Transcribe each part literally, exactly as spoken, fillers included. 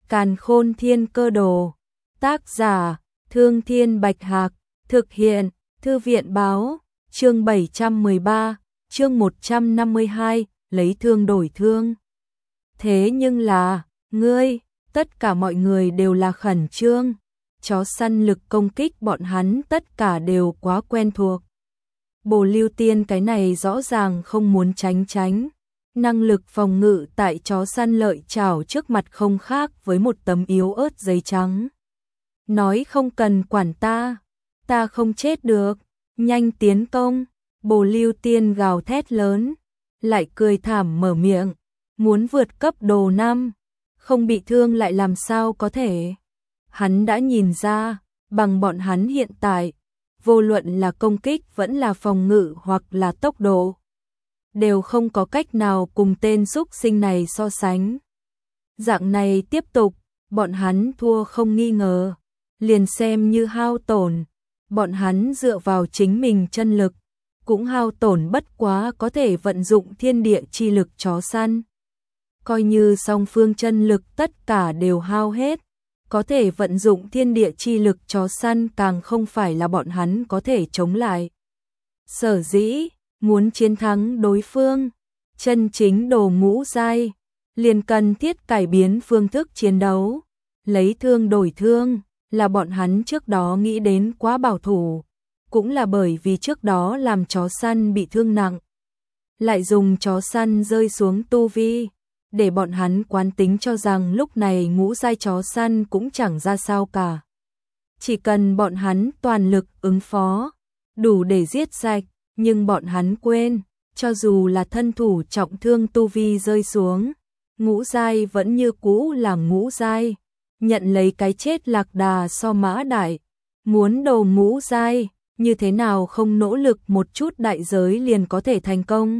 Càn Khôn Thiên Cơ Đồ. Tác giả: Thương Thiên Bạch Hạc. Thực hiện: Thư viện Báo. Chương bảy trăm mười ba, chương một trăm năm mươi hai, lấy thương đổi thương. Thế nhưng là, ngươi, tất cả mọi người đều là khẩn trương. Chó săn lực công kích bọn hắn tất cả đều quá quen thuộc. Bồ Lưu Tiên cái này rõ ràng không muốn tránh tránh. Năng lực phòng ngự tại chó săn lợi chảo trước mặt không khác với một tấm yếu ớt giấy trắng. Nói không cần quản ta, ta không chết được, nhanh tiến công. Bồ Lưu Tiên gào thét lớn, lại cười thảm mở miệng, muốn vượt cấp đồ năm, không bị thương lại làm sao có thể. Hắn đã nhìn ra, bằng bọn hắn hiện tại, vô luận là công kích vẫn là phòng ngự hoặc là tốc độ, đều không có cách nào cùng tên xúc sinh này so sánh. Dạng này tiếp tục, bọn hắn thua không nghi ngờ, liền xem như hao tổn, bọn hắn dựa vào chính mình chân lực, cũng hao tổn bất quá có thể vận dụng thiên địa chi lực chó săn. Coi như song phương chân lực tất cả đều hao hết, có thể vận dụng thiên địa chi lực chó săn càng không phải là bọn hắn có thể chống lại. Sở dĩ, muốn chiến thắng đối phương, chân chính đồ ngũ giai, liền cần thiết cải biến phương thức chiến đấu, lấy thương đổi thương, là bọn hắn trước đó nghĩ đến quá bảo thủ, cũng là bởi vì trước đó làm chó săn bị thương nặng, lại dùng chó săn rơi xuống tu vi, để bọn hắn quán tính cho rằng lúc này ngũ giai chó săn cũng chẳng ra sao cả. Chỉ cần bọn hắn toàn lực ứng phó, đủ để giết sạch, nhưng bọn hắn quên, cho dù là thân thủ trọng thương tu vi rơi xuống, ngũ giai vẫn như cũ là ngũ giai, nhận lấy cái chết lạc đà so mã đại, muốn đồ ngũ giai, như thế nào không nỗ lực một chút đại giới liền có thể thành công.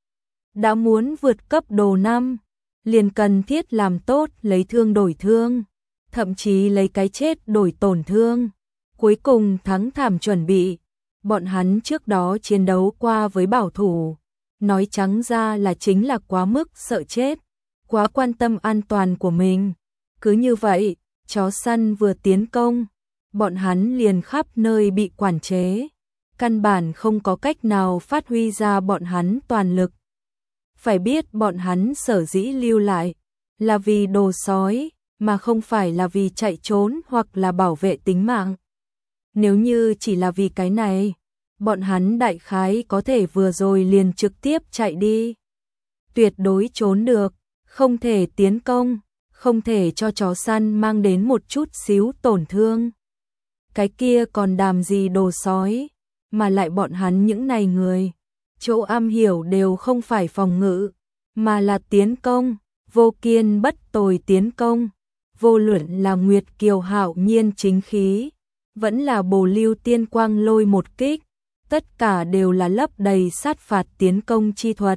Đã muốn vượt cấp đồ năm, liền cần thiết làm tốt lấy thương đổi thương, thậm chí lấy cái chết đổi tổn thương, cuối cùng thắng thảm chuẩn bị. Bọn hắn trước đó chiến đấu qua với bảo thủ, nói trắng ra là chính là quá mức sợ chết, quá quan tâm an toàn của mình. Cứ như vậy, chó săn vừa tiến công, bọn hắn liền khắp nơi bị quản chế, căn bản không có cách nào phát huy ra bọn hắn toàn lực. Phải biết bọn hắn sở dĩ lưu lại, là vì đồ sói, mà không phải là vì chạy trốn hoặc là bảo vệ tính mạng. Nếu như chỉ là vì cái này, bọn hắn đại khái có thể vừa rồi liền trực tiếp chạy đi. Tuyệt đối trốn được, không thể tiến công, không thể cho chó săn mang đến một chút xíu tổn thương. Cái kia còn đàm gì đồ sói, mà lại bọn hắn những này người, chỗ am hiểu đều không phải phòng ngự, mà là tiến công, vô kiên bất tồi tiến công, vô luận là Nguyệt Kiều hạo nhiên chính khí, vẫn là Bồ Lưu Tiên quang lôi một kích, tất cả đều là lấp đầy sát phạt tiến công chi thuật.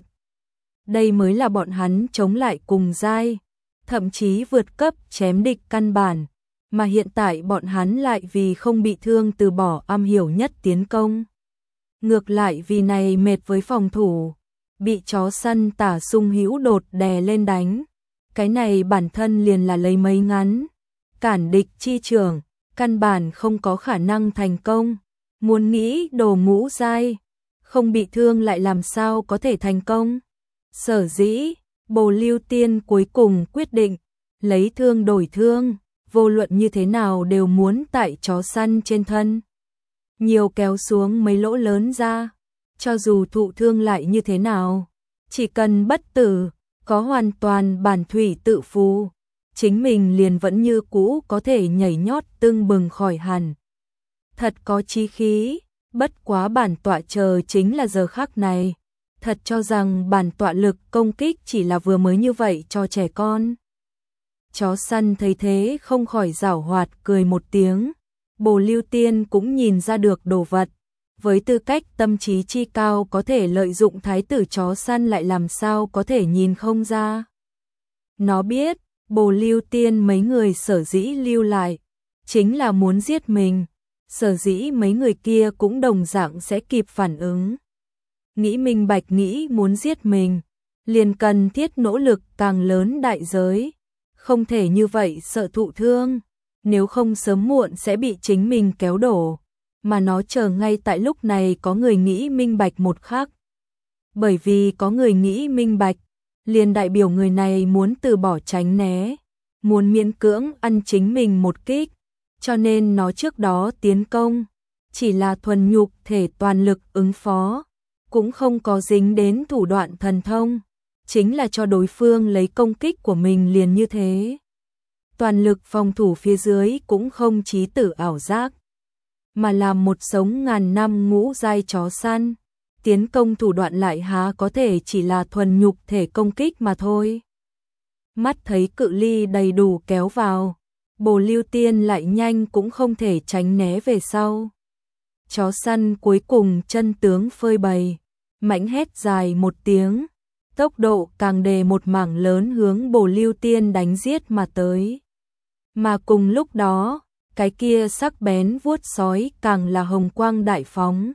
Đây mới là bọn hắn chống lại cùng giai, thậm chí vượt cấp chém địch căn bản, mà hiện tại bọn hắn lại vì không bị thương từ bỏ am hiểu nhất tiến công. Ngược lại vì này mệt với phòng thủ, bị chó săn tả sung hữu đột đè lên đánh. Cái này bản thân liền là lấy mấy ngắn, cản địch chi trường, căn bản không có khả năng thành công. Muốn nghĩ đồ ngũ giai, không bị thương lại làm sao có thể thành công. Sở dĩ, Bồ Lưu Tiên cuối cùng quyết định, lấy thương đổi thương, vô luận như thế nào đều muốn tại chó săn trên thân. Nhiều kéo xuống mấy lỗ lớn ra, cho dù thụ thương lại như thế nào, chỉ cần bất tử, có hoàn toàn bản thủy tự phù, chính mình liền vẫn như cũ có thể nhảy nhót tưng bừng khỏi hẳn. Thật có chí khí, bất quá bản tọa chờ chính là giờ khắc này, thật cho rằng bản tọa lực công kích chỉ là vừa mới như vậy cho trẻ con. Chó săn thấy thế không khỏi giảo hoạt cười một tiếng, Bồ Lưu Tiên cũng nhìn ra được đồ vật, với tư cách tâm trí chi cao có thể lợi dụng thái tử chó săn lại làm sao có thể nhìn không ra. Nó biết, Bồ Lưu Tiên mấy người sở dĩ lưu lại, chính là muốn giết mình, sở dĩ mấy người kia cũng đồng dạng sẽ kịp phản ứng. Nghĩ minh bạch nghĩ muốn giết mình, liền cần thiết nỗ lực càng lớn đại giới, không thể như vậy sợ thụ thương, nếu không sớm muộn sẽ bị chính mình kéo đổ, mà nó chờ ngay tại lúc này có người nghĩ minh bạch một khắc. Bởi vì có người nghĩ minh bạch, liền đại biểu người này muốn từ bỏ tránh né, muốn miễn cưỡng ăn chính mình một kích, cho nên nó trước đó tiến công, chỉ là thuần nhục thể toàn lực ứng phó, cũng không có dính đến thủ đoạn thần thông, chính là cho đối phương lấy công kích của mình liền như thế. Toàn lực phòng thủ phía dưới cũng không chí tử ảo giác, mà là một sống ngàn năm ngũ giai chó săn, tiến công thủ đoạn lại há có thể chỉ là thuần nhục thể công kích mà thôi. Mắt thấy cự ly đầy đủ kéo vào, Bồ Lưu Tiên lại nhanh cũng không thể tránh né về sau. Chó săn cuối cùng chân tướng phơi bày, mãnh hét dài một tiếng, tốc độ càng đề một mảng lớn hướng Bồ Lưu Tiên đánh giết mà tới. Mà cùng lúc đó, cái kia sắc bén vuốt sói càng là hồng quang đại phóng.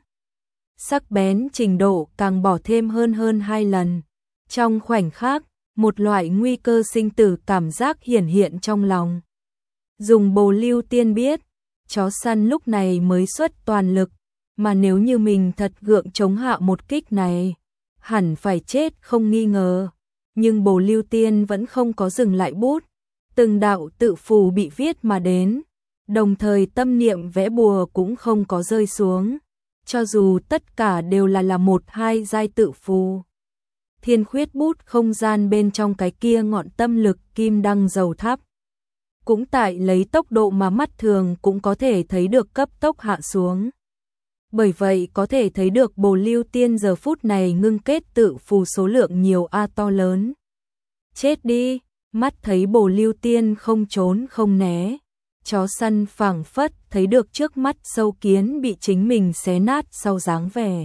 Sắc bén trình độ càng bỏ thêm hơn hơn hai lần. Trong khoảnh khắc, một loại nguy cơ sinh tử cảm giác hiển hiện trong lòng. Dùng Bồ Lưu Tiên biết, chó săn lúc này mới xuất toàn lực, mà nếu như mình thật gượng chống hạ một kích này, hẳn phải chết không nghi ngờ. Nhưng Bồ Lưu Tiên vẫn không có dừng lại bút, từng đạo tự phù bị viết mà đến, đồng thời tâm niệm vẽ bùa cũng không có rơi xuống, cho dù tất cả đều là là một hai giai tự phù. Thiên khuyết bút không gian bên trong cái kia ngọn tâm lực kim đăng dầu thắp, cũng tại lấy tốc độ mà mắt thường cũng có thể thấy được cấp tốc hạ xuống. Bởi vậy có thể thấy được Bồ Lưu Tiên giờ phút này ngưng kết tự phù số lượng nhiều a to lớn. Chết đi, mắt thấy Bồ Lưu Tiên không trốn không né, chó săn phảng phất thấy được trước mắt sâu kiến bị chính mình xé nát sau dáng vẻ.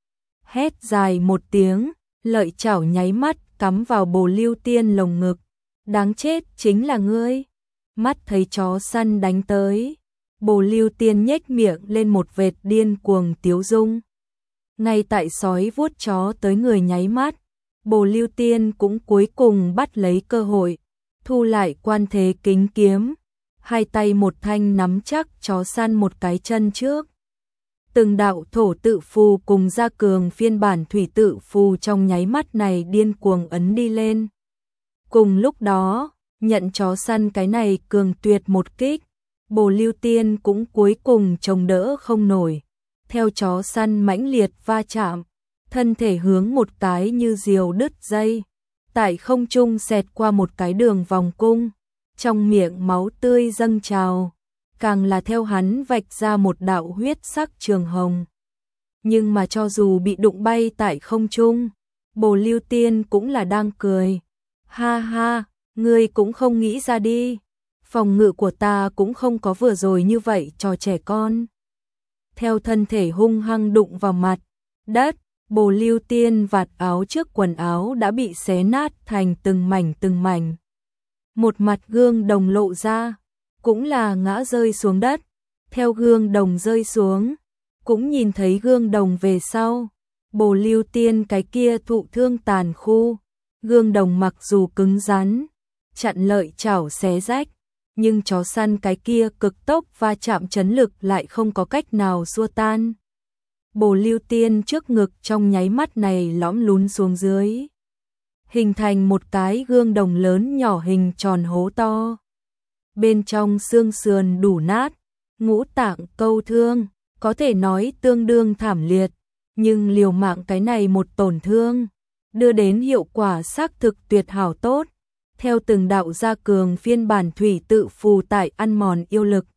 Hét dài một tiếng, lợi chảo nháy mắt cắm vào Bồ Lưu Tiên lồng ngực. Đáng chết chính là ngươi. Mắt thấy chó săn đánh tới, Bồ Lưu Tiên nhếch miệng lên một vệt điên cuồng tiếu dung. Ngay tại sói vuốt chó tới người nháy mắt, Bồ Lưu Tiên cũng cuối cùng bắt lấy cơ hội, thu lại quan thế kính kiếm, hai tay một thanh nắm chắc chó săn một cái chân trước. Từng đạo thổ tự phù cùng gia cường phiên bản thủy tự phù trong nháy mắt này điên cuồng ấn đi lên. Cùng lúc đó, nhận chó săn cái này cường tuyệt một kích, Bồ Lưu Tiên cũng cuối cùng chống đỡ không nổi. Theo chó săn mãnh liệt va chạm, thân thể hướng một cái như diều đứt dây, tại không trung xẹt qua một cái đường vòng cung, trong miệng máu tươi dâng trào, càng là theo hắn vạch ra một đạo huyết sắc trường hồng. Nhưng mà cho dù bị đụng bay tại không trung, Bồ Lưu Tiên cũng là đang cười. Ha ha, ngươi cũng không nghĩ ra đi, phòng ngự của ta cũng không có vừa rồi như vậy trò trẻ con. Theo thân thể hung hăng đụng vào mặt đất, Bồ Lưu Tiên vạt áo trước quần áo đã bị xé nát thành từng mảnh từng mảnh. Một mặt gương đồng lộ ra, cũng là ngã rơi xuống đất. Theo gương đồng rơi xuống, cũng nhìn thấy gương đồng về sau. Bồ Lưu Tiên cái kia thụ thương tàn khu, gương đồng mặc dù cứng rắn, chặn lợi chảo xé rách, nhưng chó săn cái kia cực tốc va chạm chấn lực lại không có cách nào xua tan. Bồ Lưu Tiên trước ngực trong nháy mắt này lõm lún xuống dưới, hình thành một cái gương đồng lớn nhỏ hình tròn hố to. Bên trong xương sườn đủ nát, ngũ tạng câu thương, có thể nói tương đương thảm liệt, nhưng liều mạng cái này một tổn thương, đưa đến hiệu quả xác thực tuyệt hảo tốt. Theo từng đạo gia cường phiên bản thủy tự phù tại ăn mòn yêu lực,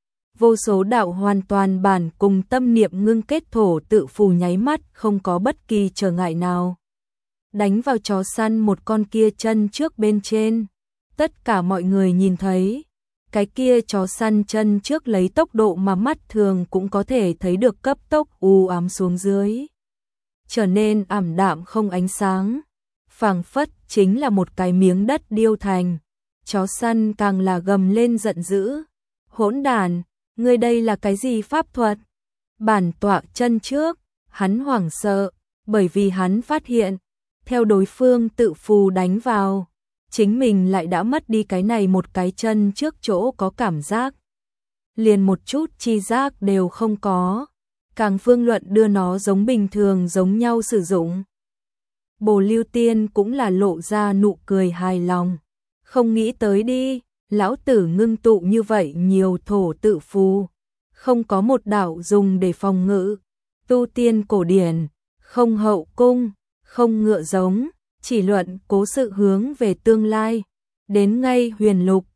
vô số đạo hoàn toàn bản cùng tâm niệm ngưng kết thổ tự phù nháy mắt không có bất kỳ trở ngại nào, đánh vào chó săn một con kia chân trước bên trên. Tất cả mọi người nhìn thấy, cái kia chó săn chân trước lấy tốc độ mà mắt thường cũng có thể thấy được cấp tốc u ám xuống dưới, trở nên ảm đạm không ánh sáng, phảng phất chính là một cái miếng đất điêu thành. Chó săn càng là gầm lên giận dữ. Hỗn đản, ngươi đây là cái gì pháp thuật? Bản tọa chân trước, hắn hoảng sợ, bởi vì hắn phát hiện, theo đối phương tự phù đánh vào, chính mình lại đã mất đi cái này một cái chân trước chỗ có cảm giác. Liền một chút chi giác đều không có. Càng Phương Luận đưa nó giống bình thường giống nhau sử dụng. Bồ Lưu Tiên cũng là lộ ra nụ cười hài lòng. Không nghĩ tới đi, lão tử ngưng tụ như vậy nhiều thổ tự phù. Không có một đạo dùng để phòng ngự. Tu tiên cổ điển, không hậu cung, không ngựa giống, chỉ luận cố sự hướng về tương lai. Đến ngay huyền lục,